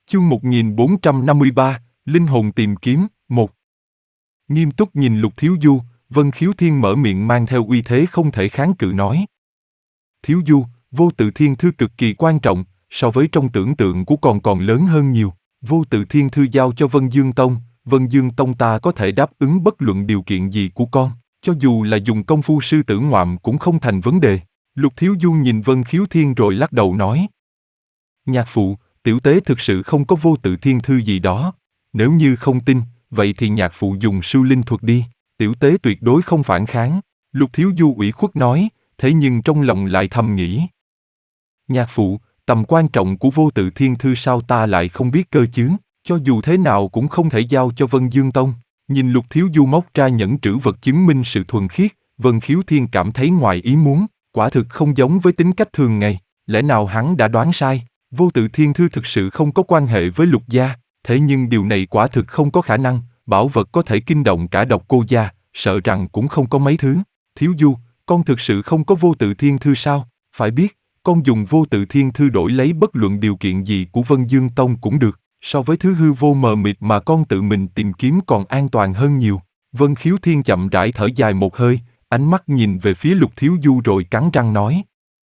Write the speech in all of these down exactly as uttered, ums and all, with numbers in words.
Chương một nghìn bốn trăm năm mươi ba, Linh hồn tìm kiếm, một. Nghiêm túc nhìn Lục Thiếu Du, Vân Khiếu Thiên mở miệng mang theo uy thế không thể kháng cự nói. Thiếu Du, vô tự thiên thư cực kỳ quan trọng, so với trong tưởng tượng của con còn lớn hơn nhiều. Vô tự thiên thư giao cho Vân Dương Tông, Vân Dương Tông ta có thể đáp ứng bất luận điều kiện gì của con, cho dù là dùng công phu sư tử ngoạm cũng không thành vấn đề. Lục Thiếu Du nhìn Vân Khiếu Thiên rồi lắc đầu nói. Nhạc phụ, tiểu tế thực sự không có vô tự thiên thư gì đó. Nếu như không tin, vậy thì nhạc phụ dùng sư linh thuật đi, tiểu tế tuyệt đối không phản kháng. Lục Thiếu Du ủy khuất nói, thế nhưng trong lòng lại thầm nghĩ. Nhạc phụ, tầm quan trọng của vô tự thiên thư sao ta lại không biết cơ chứ, cho dù thế nào cũng không thể giao cho Vân Dương Tông. Nhìn Lục Thiếu Du móc ra nhẫn trữ vật chứng minh sự thuần khiết, Vân Khiếu Thiên cảm thấy ngoài ý muốn, quả thực không giống với tính cách thường ngày, lẽ nào hắn đã đoán sai, vô tự thiên thư thực sự không có quan hệ với Lục gia, thế nhưng điều này quả thực không có khả năng, bảo vật có thể kinh động cả Độc Cô gia, sợ rằng cũng không có mấy thứ. Thiếu Du, con thực sự không có vô tự thiên thư sao? Phải biết, con dùng vô tự thiên thư đổi lấy bất luận điều kiện gì của Vân Dương Tông cũng được, so với thứ hư vô mờ mịt mà con tự mình tìm kiếm còn an toàn hơn nhiều. Vân Khiếu Thiên chậm rãi thở dài một hơi, ánh mắt nhìn về phía Lục Thiếu Du rồi cắn răng nói.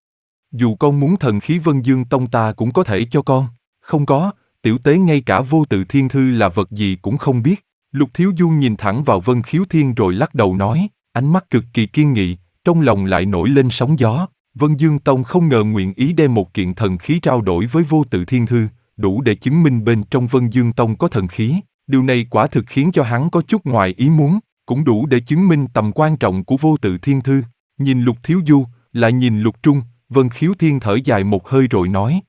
Dù con muốn thần khí Vân Dương Tông ta cũng có thể cho con. Không có, tiểu tế ngay cả vô tự thiên thư là vật gì cũng không biết. Lục Thiếu Du nhìn thẳng vào Vân Khiếu Thiên rồi lắc đầu nói, ánh mắt cực kỳ kiên nghị, trong lòng lại nổi lên sóng gió. Vân Dương Tông không ngờ nguyện ý đem một kiện thần khí trao đổi với vô tự thiên thư, đủ để chứng minh bên trong Vân Dương Tông có thần khí. Điều này quả thực khiến cho hắn có chút ngoài ý muốn, cũng đủ để chứng minh tầm quan trọng của vô tự thiên thư. Nhìn Lục Thiếu Du, lại nhìn Lục Trung, Vân Khiếu Thiên thở dài một hơi rồi nói.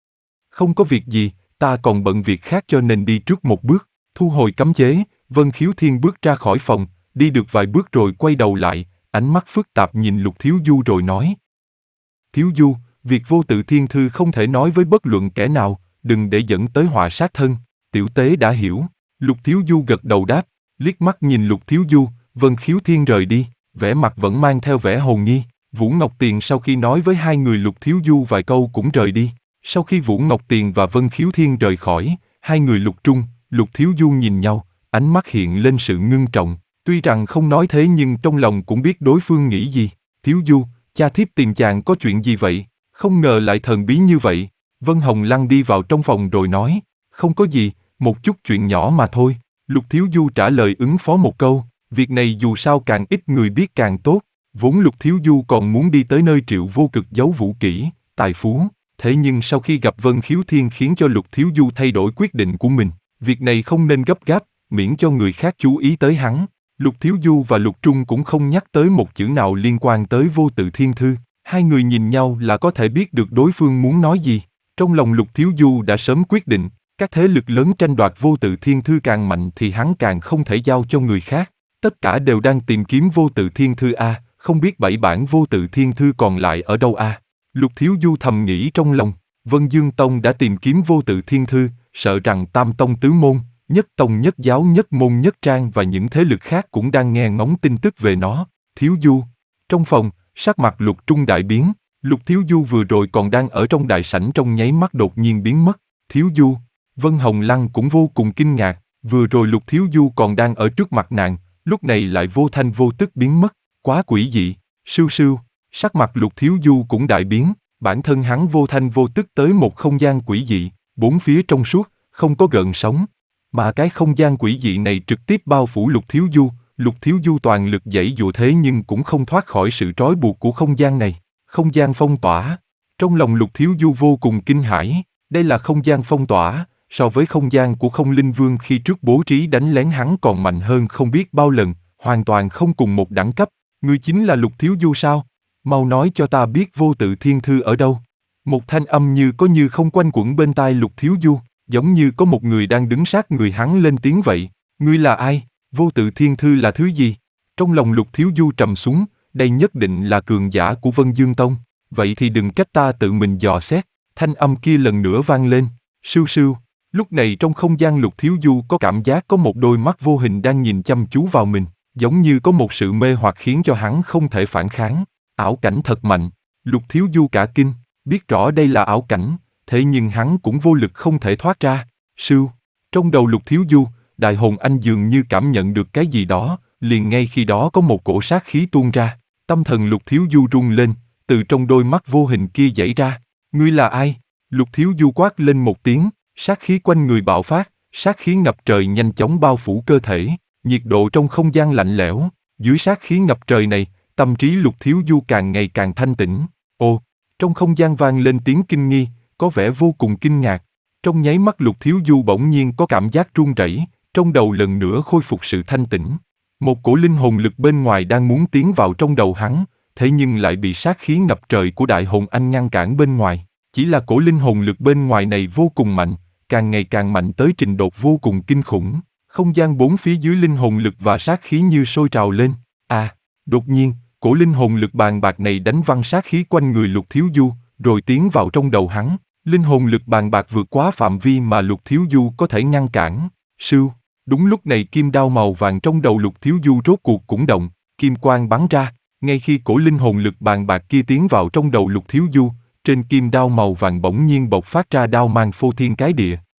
Không có việc gì, ta còn bận việc khác cho nên đi trước một bước. Thu hồi cấm chế, Vân Khiếu Thiên bước ra khỏi phòng, đi được vài bước rồi quay đầu lại, ánh mắt phức tạp nhìn Lục Thiếu Du rồi nói. Thiếu Du, việc vô tự thiên thư không thể nói với bất luận kẻ nào, đừng để dẫn tới họa sát thân. Tiểu tế đã hiểu. Lục Thiếu Du gật đầu đáp, liếc mắt nhìn Lục Thiếu Du, Vân Khiếu Thiên rời đi, vẻ mặt vẫn mang theo vẻ hồn nghi. Vũ Ngọc Tiền sau khi nói với hai người Lục Thiếu Du vài câu cũng rời đi. Sau khi Vũ Ngọc Tiền và Vân Khiếu Thiên rời khỏi, hai người Lục Trung, Lục Thiếu Du nhìn nhau, ánh mắt hiện lên sự ngưng trọng. Tuy rằng không nói thế nhưng trong lòng cũng biết đối phương nghĩ gì. Thiếu Du, cha thiếp tìm chàng có chuyện gì vậy? Không ngờ lại thần bí như vậy. Vân Hồng Lăng đi vào trong phòng rồi nói, không có gì, một chút chuyện nhỏ mà thôi. Lục Thiếu Du trả lời ứng phó một câu, việc này dù sao càng ít người biết càng tốt. Vốn Lục Thiếu Du còn muốn đi tới nơi Triệu Vô Cực giấu vũ kỹ, tài phú, thế nhưng sau khi gặp Vân Khiếu Thiên khiến cho Lục Thiếu Du thay đổi quyết định của mình, việc này không nên gấp gáp, miễn cho người khác chú ý tới hắn. Lục Thiếu Du và Lục Trung cũng không nhắc tới một chữ nào liên quan tới vô tự thiên thư, hai người nhìn nhau là có thể biết được đối phương muốn nói gì. Trong lòng Lục Thiếu Du đã sớm quyết định, các thế lực lớn tranh đoạt vô tự thiên thư càng mạnh thì hắn càng không thể giao cho người khác. Tất cả đều đang tìm kiếm vô tự thiên thư a, không biết bảy bản vô tự thiên thư còn lại ở đâu a. Lục Thiếu Du thầm nghĩ trong lòng, Vân Dương Tông đã tìm kiếm vô tự thiên thư, sợ rằng Tam Tông tứ môn, Nhất Tông nhất giáo nhất môn nhất trang và những thế lực khác cũng đang nghe ngóng tin tức về nó. Thiếu Du. Trong phòng, sắc mặt Lục Trung đại biến, Lục Thiếu Du vừa rồi còn đang ở trong đại sảnh trong nháy mắt đột nhiên biến mất. Thiếu Du. Vân Hồng Lăng cũng vô cùng kinh ngạc, vừa rồi Lục Thiếu Du còn đang ở trước mặt nàng, lúc này lại vô thanh vô tức biến mất, quá quỷ dị. Sưu sưu, sắc mặt Lục Thiếu Du cũng đại biến, bản thân hắn vô thanh vô tức tới một không gian quỷ dị, bốn phía trong suốt, không có gợn sóng. Mà cái không gian quỷ dị này trực tiếp bao phủ Lục Thiếu Du, Lục Thiếu Du toàn lực giãy giụa thế nhưng cũng không thoát khỏi sự trói buộc của không gian này. Không gian phong tỏa. Trong lòng Lục Thiếu Du vô cùng kinh hãi, đây là không gian phong tỏa, so với không gian của Không Linh Vương khi trước bố trí đánh lén hắn còn mạnh hơn không biết bao lần, hoàn toàn không cùng một đẳng cấp. Ngươi chính là Lục Thiếu Du sao? Mau nói cho ta biết vô tự thiên thư ở đâu. Một thanh âm như có như không quanh quẩn bên tai Lục Thiếu Du, giống như có một người đang đứng sát người hắn lên tiếng vậy. Ngươi là ai? Vô tự thiên thư là thứ gì? Trong lòng Lục Thiếu Du trầm xuống, đây nhất định là cường giả của Vân Dương Tông. Vậy thì đừng trách ta tự mình dò xét. Thanh âm kia lần nữa vang lên. Sưu sưu. Lúc này trong không gian Lục Thiếu Du có cảm giác có một đôi mắt vô hình đang nhìn chăm chú vào mình, giống như có một sự mê hoặc khiến cho hắn không thể phản kháng. Ảo cảnh thật mạnh. Lục Thiếu Du cả kinh, biết rõ đây là ảo cảnh, thế nhưng hắn cũng vô lực không thể thoát ra. Sưu, trong đầu Lục Thiếu Du, đại hồn anh dường như cảm nhận được cái gì đó, liền ngay khi đó có một cổ sát khí tuôn ra, tâm thần Lục Thiếu Du rung lên, từ trong đôi mắt vô hình kia dãy ra. Ngươi là ai? Lục Thiếu Du quát lên một tiếng, sát khí quanh người bạo phát, sát khí ngập trời nhanh chóng bao phủ cơ thể, nhiệt độ trong không gian lạnh lẽo, dưới sát khí ngập trời này, tâm trí Lục Thiếu Du càng ngày càng thanh tĩnh. Ồ, trong không gian vang lên tiếng kinh nghi, có vẻ vô cùng kinh ngạc. Trong nháy mắt Lục Thiếu Du bỗng nhiên có cảm giác run rẩy, trong đầu lần nữa khôi phục sự thanh tĩnh. Một cổ linh hồn lực bên ngoài đang muốn tiến vào trong đầu hắn, thế nhưng lại bị sát khí ngập trời của đại hồn anh ngăn cản bên ngoài. Chỉ là cổ linh hồn lực bên ngoài này vô cùng mạnh, càng ngày càng mạnh tới trình độ vô cùng kinh khủng. Không gian bốn phía dưới linh hồn lực và sát khí như sôi trào lên. À, đột nhiên, cổ linh hồn lực bàn bạc này đánh văng sát khí quanh người Lục Thiếu Du, rồi tiến vào trong đầu hắn. Linh hồn lực bàn bạc vượt quá phạm vi mà Lục Thiếu Du có thể ngăn cản. Sưu, đúng lúc này kim đao màu vàng trong đầu Lục Thiếu Du rốt cuộc cũng động, kim quang bắn ra. Ngay khi cổ linh hồn lực bàn bạc kia tiến vào trong đầu Lục Thiếu Du, trên kim đao màu vàng bỗng nhiên bộc phát ra đao mang phô thiên cái địa,